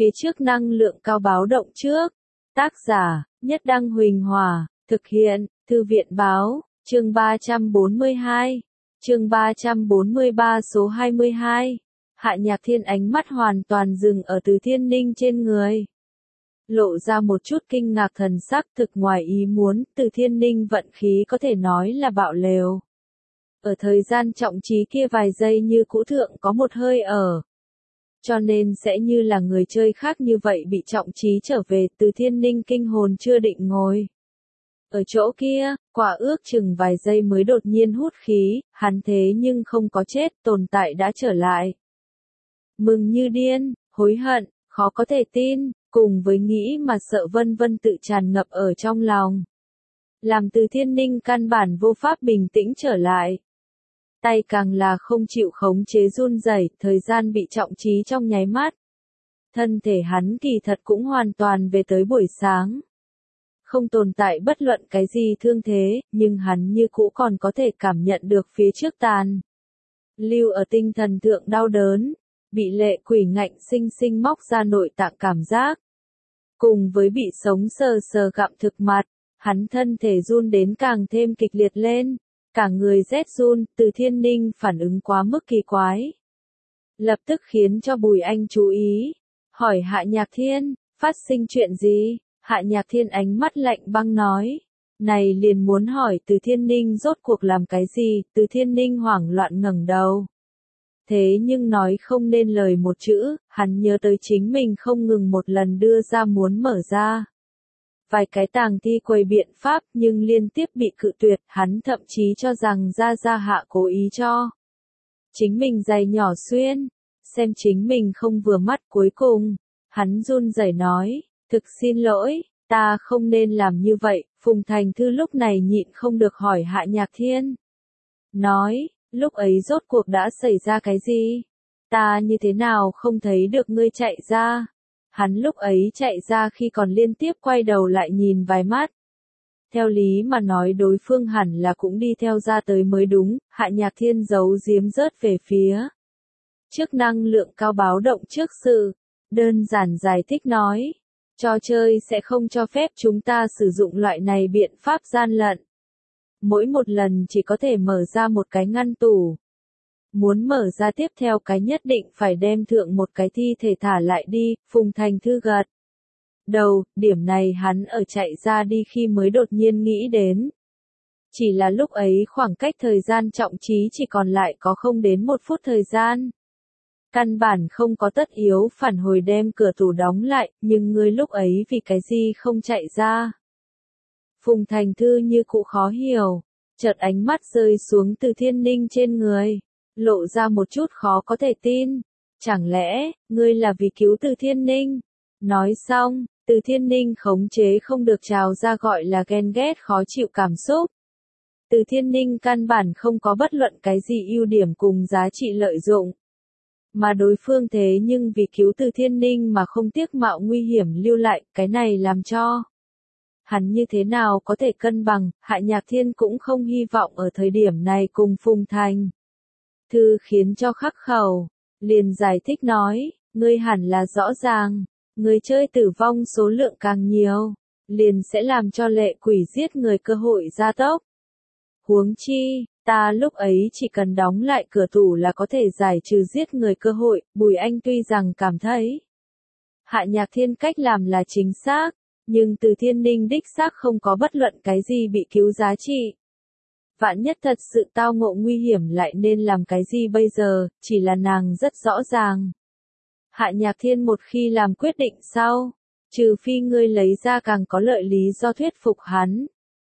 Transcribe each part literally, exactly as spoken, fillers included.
phía trước năng lượng cao báo động trước. Tác giả, Nhất Đăng Huỳnh Hòa, thực hiện, Thư viện Báo, chương ba trăm bốn mươi hai, chương ba trăm bốn mươi ba số hai mươi hai. Hạ Nhạc Thiên ánh mắt hoàn toàn dừng ở Từ Thiên Ninh trên người. Lộ ra một chút kinh ngạc thần sắc thực ngoài ý muốn, Từ Thiên Ninh vận khí có thể nói là bạo lều. Ở thời gian trọng trí kia vài giây như cũ thượng có một hơi ở. Cho nên sẽ như là người chơi khác như vậy bị trọng trí trở về, Từ Thiên Ninh kinh hồn chưa định ngồi. Ở chỗ kia, quả ước chừng vài giây mới đột nhiên hút khí, hắn thế nhưng không có chết, tồn tại đã trở lại. Mừng như điên, hối hận, khó có thể tin, cùng với nghĩ mà sợ vân vân tự tràn ngập ở trong lòng. Làm Từ Thiên Ninh căn bản vô pháp bình tĩnh trở lại. Tay càng là không chịu khống chế run rẩy, thời gian bị trọng trí trong nháy mắt. Thân thể hắn kỳ thật cũng hoàn toàn về tới buổi sáng. Không tồn tại bất luận cái gì thương thế, nhưng hắn như cũ còn có thể cảm nhận được phía trước tàn. Lưu ở tinh thần thượng đau đớn, bị lệ quỷ ngạnh sinh sinh móc ra nội tạng cảm giác. Cùng với bị sống sờ sờ gặm thực mặt, hắn thân thể run đến càng thêm kịch liệt lên. Cả người rét run, Từ Thiên Ninh phản ứng quá mức kỳ quái. Lập tức khiến cho Bùi Anh chú ý. Hỏi Hạ Nhạc Thiên, phát sinh chuyện gì? Hạ Nhạc Thiên ánh mắt lạnh băng nói. Này liền muốn hỏi Từ Thiên Ninh rốt cuộc làm cái gì? Từ Thiên Ninh hoảng loạn ngẩng đầu. Thế nhưng nói không nên lời một chữ, hắn nhớ tới chính mình không ngừng một lần đưa ra muốn mở ra. Vài cái tàng thi quầy biện pháp nhưng liên tiếp bị cự tuyệt, hắn thậm chí cho rằng Gia Gia Hạ cố ý cho. Chính mình giày nhỏ xuyên, xem chính mình không vừa mắt cuối cùng, hắn run rẩy nói, thực xin lỗi, ta không nên làm như vậy, Phùng Thành Thư lúc này nhịn không được hỏi Hạ Nhạc Thiên. Nói, lúc ấy rốt cuộc đã xảy ra cái gì? Ta như thế nào không thấy được ngươi chạy ra? Hắn lúc ấy chạy ra khi còn liên tiếp quay đầu lại nhìn vài mắt. Theo lý mà nói đối phương hẳn là cũng đi theo ra tới mới đúng, Hạ Nhạc Thiên giấu giếm rớt về phía. Trước năng lượng cao báo động trước sự, đơn giản giải thích nói, trò chơi sẽ không cho phép chúng ta sử dụng loại này biện pháp gian lận. Mỗi một lần chỉ có thể mở ra một cái ngăn tủ. Muốn mở ra tiếp theo cái nhất định phải đem thượng một cái thi thể thả lại đi, Phùng Thành Thư gật. Đầu, điểm này hắn ở chạy ra đi khi mới đột nhiên nghĩ đến. Chỉ là lúc ấy khoảng cách thời gian trọng trí chỉ còn lại có không đến một phút thời gian. Căn bản không có tất yếu phản hồi đem cửa tủ đóng lại, nhưng ngươi lúc ấy vì cái gì không chạy ra. Phùng Thành Thư như cụ khó hiểu, chợt ánh mắt rơi xuống Từ Thiên Ninh trên người. Lộ ra một chút khó có thể tin. Chẳng lẽ, ngươi là vì cứu Từ Thiên Ninh? Nói xong, Từ Thiên Ninh khống chế không được trào ra gọi là ghen ghét khó chịu cảm xúc. Từ Thiên Ninh căn bản không có bất luận cái gì ưu điểm cùng giá trị lợi dụng. Mà đối phương thế nhưng vì cứu Từ Thiên Ninh mà không tiếc mạo nguy hiểm lưu lại, cái này làm cho. Hắn như thế nào có thể cân bằng, Hạ Nhạc Thiên cũng không hy vọng ở thời điểm này cùng Phùng Thành Thư khiến cho khắc khẩu, liền giải thích nói, ngươi hẳn là rõ ràng, người chơi tử vong số lượng càng nhiều, liền sẽ làm cho lệ quỷ giết người cơ hội gia tốc. Huống chi, ta lúc ấy chỉ cần đóng lại cửa tủ là có thể giải trừ giết người cơ hội, Bùi Anh tuy rằng cảm thấy Hạ Nhạc Thiên cách làm là chính xác, nhưng Từ Thiên Ninh đích xác không có bất luận cái gì bị cứu giá trị. Vạn nhất thật sự tao ngộ nguy hiểm lại nên làm cái gì bây giờ, chỉ là nàng rất rõ ràng. Hạ Nhạc Thiên một khi làm quyết định sau, trừ phi ngươi lấy ra càng có lợi lý do thuyết phục hắn.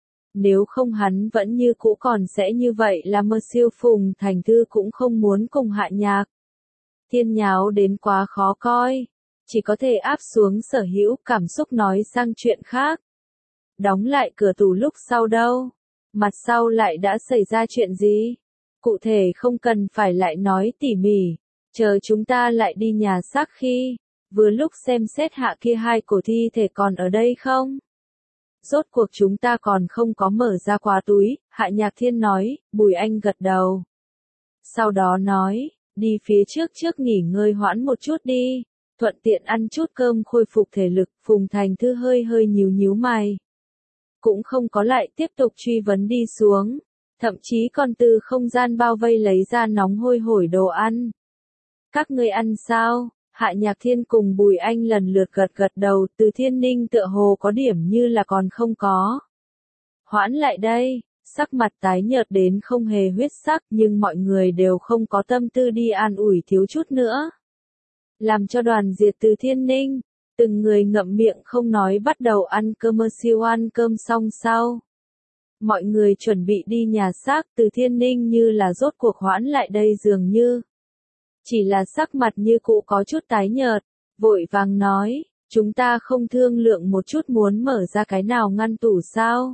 Nếu không hắn vẫn như cũ còn sẽ như vậy là mơ siêu Phùng Thành Thư cũng không muốn cùng Hạ Nhạc Thiên nháo đến quá khó coi, chỉ có thể áp xuống sở hữu cảm xúc nói sang chuyện khác. Đóng lại cửa tủ lúc sau đâu? Mặt sau lại đã xảy ra chuyện gì? Cụ thể không cần phải lại nói tỉ mỉ, chờ chúng ta lại đi nhà xác khi, vừa lúc xem xét hạ kia hai cổ thi thể còn ở đây không? Rốt cuộc chúng ta còn không có mở ra quá túi, Hạ Nhạc Thiên nói, Bùi Anh gật đầu. Sau đó nói, đi phía trước trước nghỉ ngơi hoãn một chút đi, thuận tiện ăn chút cơm khôi phục thể lực, Phùng Thành Thư hơi hơi nhíu nhíu mày. Cũng không có lại tiếp tục truy vấn đi xuống, thậm chí còn từ không gian bao vây lấy ra nóng hôi hổi đồ ăn. Các ngươi ăn sao? Hạ Nhạc Thiên cùng Bùi Anh lần lượt gật gật đầu, Từ Thiên Ninh tựa hồ có điểm như là còn không có. Hoãn lại đây, sắc mặt tái nhợt đến không hề huyết sắc, nhưng mọi người đều không có tâm tư đi an ủi thiếu chút nữa. Làm cho đoàn diệt Từ Thiên Ninh, từng người ngậm miệng không nói bắt đầu ăn cơm. Siêu ăn cơm xong sau, mọi người chuẩn bị đi nhà xác, Từ Thiên Ninh như là rốt cuộc hoãn lại đây dường như. Chỉ là sắc mặt như cũ có chút tái nhợt, vội vàng nói, chúng ta không thương lượng một chút muốn mở ra cái nào ngăn tủ sao?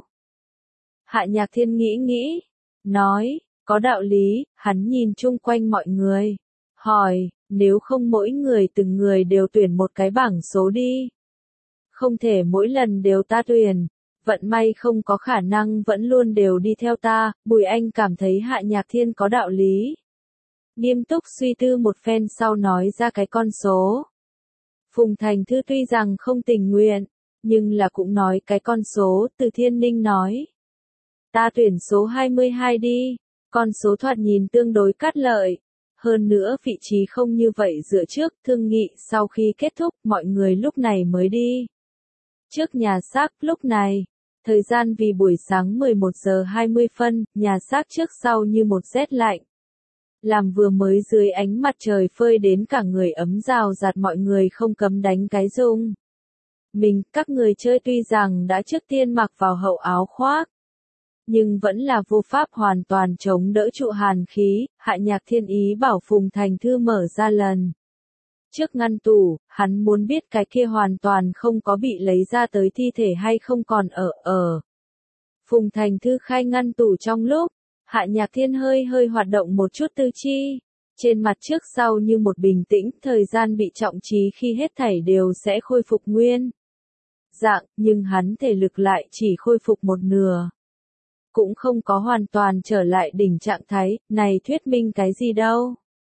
Hạ Nhạc Thiên nghĩ nghĩ, nói, có đạo lý, hắn nhìn chung quanh mọi người, hỏi, nếu không mỗi người từng người đều tuyển một cái bảng số đi. Không thể mỗi lần đều ta tuyển, vận may không có khả năng vẫn luôn đều đi theo ta, Bùi Anh cảm thấy Hạ Nhạc Thiên có đạo lý. Nghiêm túc suy tư một phen sau nói ra cái con số. Phùng Thành Thư tuy rằng không tình nguyện, nhưng là cũng nói cái con số, Từ Thiên Ninh nói. Ta tuyển số hai mươi hai đi, con số thoạt nhìn tương đối cát lợi. Hơn nữa vị trí không như vậy dựa trước, thương nghị sau khi kết thúc, mọi người lúc này mới đi. Trước nhà xác, lúc này, thời gian vì buổi sáng mười một giờ hai mươi phân, nhà xác trước sau như một rét lạnh. Làm vừa mới dưới ánh mặt trời phơi đến cả người ấm rào rạt, mọi người không cấm đánh cái rung. Mình, các người chơi tuy rằng đã trước tiên mặc vào hậu áo khoác, nhưng vẫn là vô pháp hoàn toàn chống đỡ trụ hàn khí. Hạ Nhạc Thiên ý bảo Phùng Thành Thư mở ra lần trước ngăn tủ, hắn muốn biết cái kia hoàn toàn không có bị lấy ra tới thi thể hay không còn ở ở. Phùng Thành Thư khai ngăn tủ trong lúc, Hạ Nhạc Thiên hơi hơi hoạt động một chút tư chi, trên mặt trước sau như một bình tĩnh, thời gian bị trọng trí khi hết thảy đều sẽ khôi phục nguyên dạng, nhưng hắn thể lực lại chỉ khôi phục một nửa. Cũng không có hoàn toàn trở lại đỉnh trạng thái, này thuyết minh cái gì đâu.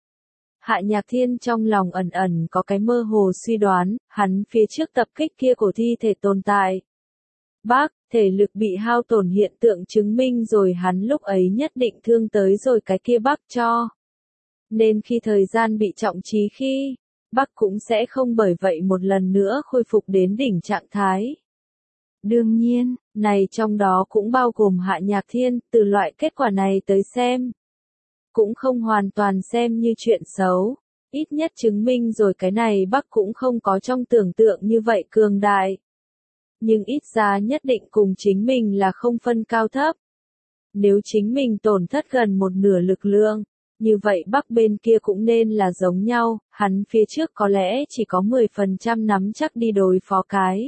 Hạ Nhạc Thiên trong lòng ẩn ẩn có cái mơ hồ suy đoán, hắn phía trước tập kích kia của thi thể tồn tại. Bác, thể lực bị hao tổn hiện tượng chứng minh rồi hắn lúc ấy nhất định thương tới rồi cái kia bác cho. Nên khi thời gian bị trọng trí khi, bác cũng sẽ không bởi vậy một lần nữa khôi phục đến đỉnh trạng thái. Đương nhiên, này trong đó cũng bao gồm Hạ Nhạc Thiên, từ loại kết quả này tới xem. Cũng không hoàn toàn xem như chuyện xấu, ít nhất chứng minh rồi cái này bác cũng không có trong tưởng tượng như vậy cường đại. Nhưng ít ra nhất định cùng chính mình là không phân cao thấp. Nếu chính mình tổn thất gần một nửa lực lượng, như vậy Bắc bên kia cũng nên là giống nhau, hắn phía trước có lẽ chỉ có mười phần trăm nắm chắc đi đối phó cái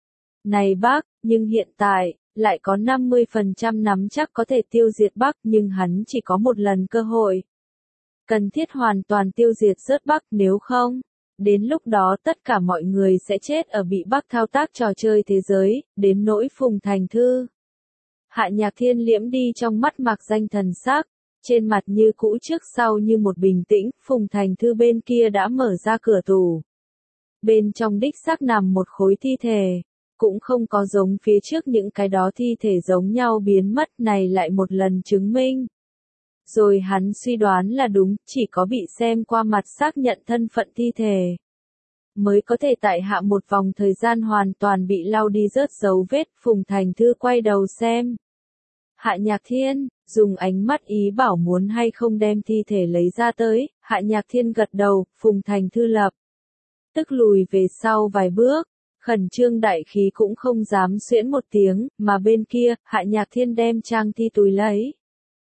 này Bắc, nhưng hiện tại, lại có năm mươi phần trăm nắm chắc có thể tiêu diệt Bắc, nhưng hắn chỉ có một lần cơ hội. Cần thiết hoàn toàn tiêu diệt rớt Bắc, nếu không, đến lúc đó tất cả mọi người sẽ chết ở bị Bắc thao tác trò chơi thế giới, đến nỗi Phùng Thành Thư. Hạ Nhạc Thiên liễm đi trong mắt mạc danh thần sắc, trên mặt như cũ trước sau như một bình tĩnh, Phùng Thành Thư bên kia đã mở ra cửa tủ. Bên trong đích xác nằm một khối thi thể, cũng không có giống phía trước những cái đó thi thể giống nhau biến mất, này lại một lần chứng minh. Rồi hắn suy đoán là đúng, chỉ có bị xem qua mặt xác nhận thân phận thi thể, mới có thể tại hạ một vòng thời gian hoàn toàn bị lau đi rớt dấu vết. Phùng Thành Thư quay đầu xem Hạ Nhạc Thiên, dùng ánh mắt ý bảo muốn hay không đem thi thể lấy ra tới. Hạ Nhạc Thiên gật đầu, Phùng Thành Thư lập tức lùi về sau vài bước, khẩn trương đại khí cũng không dám xuyễn một tiếng, mà bên kia, Hạ Nhạc Thiên đem trang thi túi lấy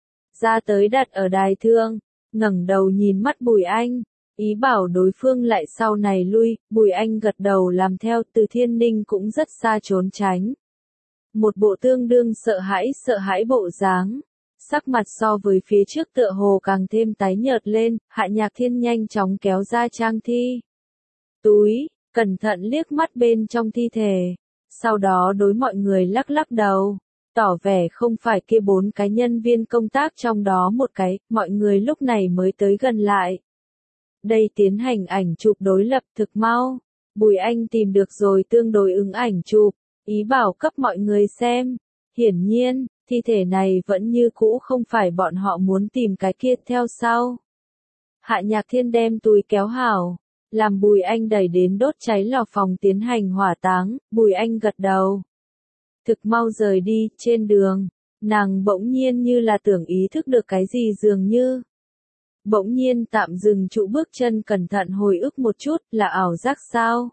ra tới đặt ở đài thương, ngẩng đầu nhìn mắt Bùi Anh, ý bảo đối phương lại sau này lui. Bùi Anh gật đầu làm theo, Từ Thiên Ninh cũng rất xa trốn tránh. Một bộ tương đương sợ hãi sợ hãi bộ dáng, sắc mặt so với phía trước tựa hồ càng thêm tái nhợt lên. Hạ Nhạc Thiên nhanh chóng kéo ra trang thi túi, cẩn thận liếc mắt bên trong thi thể, sau đó đối mọi người lắc lắc đầu, tỏ vẻ không phải kia bốn cái nhân viên công tác trong đó một cái. Mọi người lúc này mới tới gần lại. đây tiến hành ảnh chụp đối lập thực mau. Bùi Anh tìm được rồi tương đối ứng ảnh chụp, ý bảo cấp mọi người xem. Hiển nhiên, thi thể này vẫn như cũ không phải bọn họ muốn tìm cái kia theo sau. Hạ Nhạc Thiên đem túi kéo hảo, làm Bùi Anh đẩy đến đốt cháy lò phòng tiến hành hỏa táng, Bùi Anh gật đầu. Thực mau rời đi, trên đường, nàng bỗng nhiên như là tưởng ý thức được cái gì dường như. Bỗng nhiên tạm dừng trụ bước chân cẩn thận hồi ức một chút, là ảo giác sao?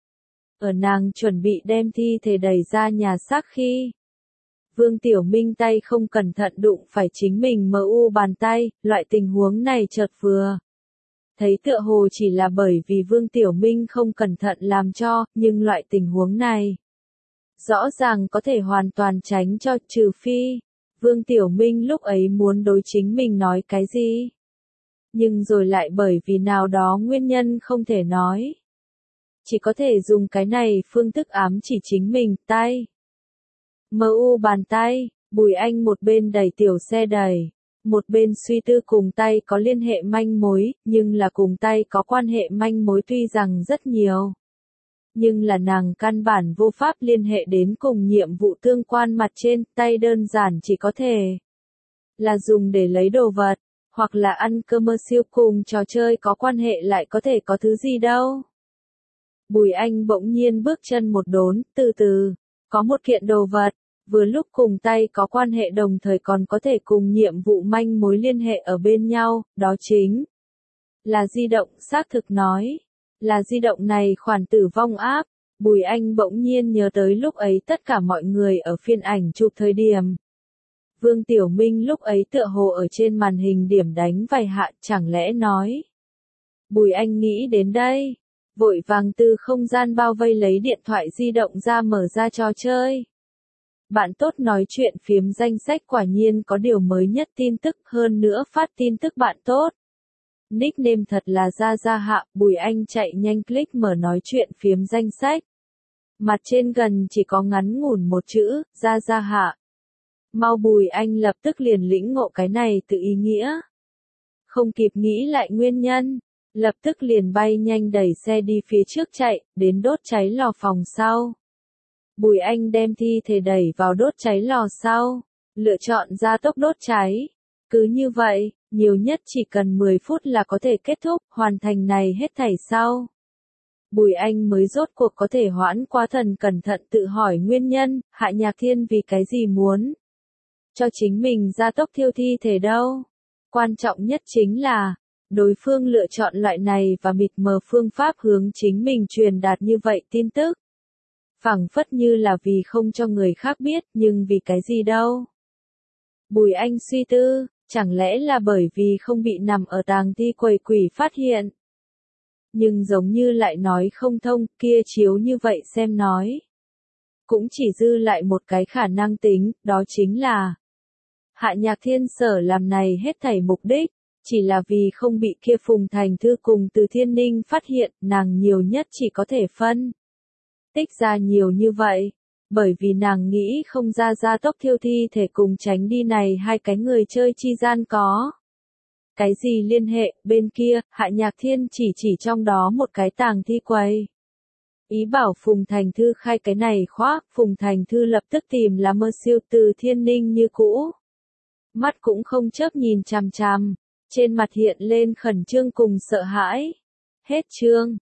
Ở nàng chuẩn bị đem thi thể đẩy ra nhà xác khi Vương Tiểu Minh tay không cẩn thận đụng phải chính mình mờ u bàn tay, loại tình huống này chợt vừa. Thấy tựa hồ chỉ là bởi vì Vương Tiểu Minh không cẩn thận làm cho, nhưng loại tình huống này rõ ràng có thể hoàn toàn tránh cho, trừ phi Vương Tiểu Minh lúc ấy muốn đối chính mình nói cái gì. Nhưng rồi lại bởi vì nào đó nguyên nhân không thể nói. Chỉ có thể dùng cái này phương thức ám chỉ chính mình, tay. Mờ u bàn tay, Bùi Anh một bên đẩy tiểu xe đẩy, một bên suy tư cùng tay có liên hệ manh mối, nhưng là cùng tay có quan hệ manh mối tuy rằng rất nhiều. Nhưng là nàng căn bản vô pháp liên hệ đến cùng nhiệm vụ tương quan mặt trên, tay đơn giản chỉ có thể là dùng để lấy đồ vật, hoặc là ăn commercial cùng trò chơi có quan hệ lại có thể có thứ gì đâu. Bùi Anh bỗng nhiên bước chân một đốn, từ từ, có một kiện đồ vật, vừa lúc cùng tay có quan hệ đồng thời còn có thể cùng nhiệm vụ manh mối liên hệ ở bên nhau, đó chính là di động, xác thực nói, là di động này khoản tử vong áp. Bùi Anh bỗng nhiên nhớ tới lúc ấy tất cả mọi người ở phiên ảnh chụp thời điểm. Vương Tiểu Minh lúc ấy tựa hồ ở trên màn hình điểm đánh vài hạ, chẳng lẽ nói. Bùi Anh nghĩ đến đây, vội vàng từ không gian bao vây lấy điện thoại di động ra mở ra trò chơi. Bạn tốt nói chuyện phiếm danh sách quả nhiên có điều mới nhất tin tức, hơn nữa phát tin tức bạn tốt. Nickname thật là Gia Gia Hạ, Bùi Anh chạy nhanh click mở nói chuyện phiếm danh sách. Mặt trên gần chỉ có ngắn ngủn một chữ, Gia Gia Hạ. Mau Bùi Anh lập tức liền lĩnh ngộ cái này tự ý nghĩa. Không kịp nghĩ lại nguyên nhân, lập tức liền bay nhanh đẩy xe đi phía trước chạy, đến đốt cháy lò phòng sau. Bùi Anh đem thi thể đẩy vào đốt cháy lò sau, lựa chọn gia tốc đốt cháy. Cứ như vậy, nhiều nhất chỉ cần mười phút là có thể kết thúc, hoàn thành này hết thảy sau. Bùi Anh mới rốt cuộc có thể hoãn qua thần cẩn thận tự hỏi nguyên nhân, Hạ Nhạc Thiên vì cái gì muốn cho chính mình gia tốc thiêu thi thể đâu. Quan trọng nhất chính là, đối phương lựa chọn loại này và mịt mờ phương pháp hướng chính mình truyền đạt như vậy tin tức. Phảng phất như là vì không cho người khác biết, nhưng vì cái gì đâu. Bùi Anh suy tư, chẳng lẽ là bởi vì không bị nằm ở tàng thi quầy quỷ phát hiện. Nhưng giống như lại nói không thông, kia chiếu như vậy xem nói. Cũng chỉ dư lại một cái khả năng tính, đó chính là Hạ Nhạc Thiên sở làm này hết thảy mục đích, chỉ là vì không bị kia Phùng Thành Thư cùng Từ Thiên Ninh phát hiện, nàng nhiều nhất chỉ có thể phân tích ra nhiều như vậy, bởi vì nàng nghĩ không ra gia tốc thiêu thi thể cùng tránh đi này hai cái người chơi chi gian có. Cái gì liên hệ, bên kia, Hạ Nhạc Thiên chỉ chỉ trong đó một cái tàng thi quầy. Ý bảo Phùng Thành Thư khai cái này khoác, Phùng Thành Thư lập tức tìm là mơ siêu Từ Thiên Ninh như cũ. Mắt cũng không chớp nhìn chằm chằm, trên mặt hiện lên khẩn trương cùng sợ hãi. Hết chương.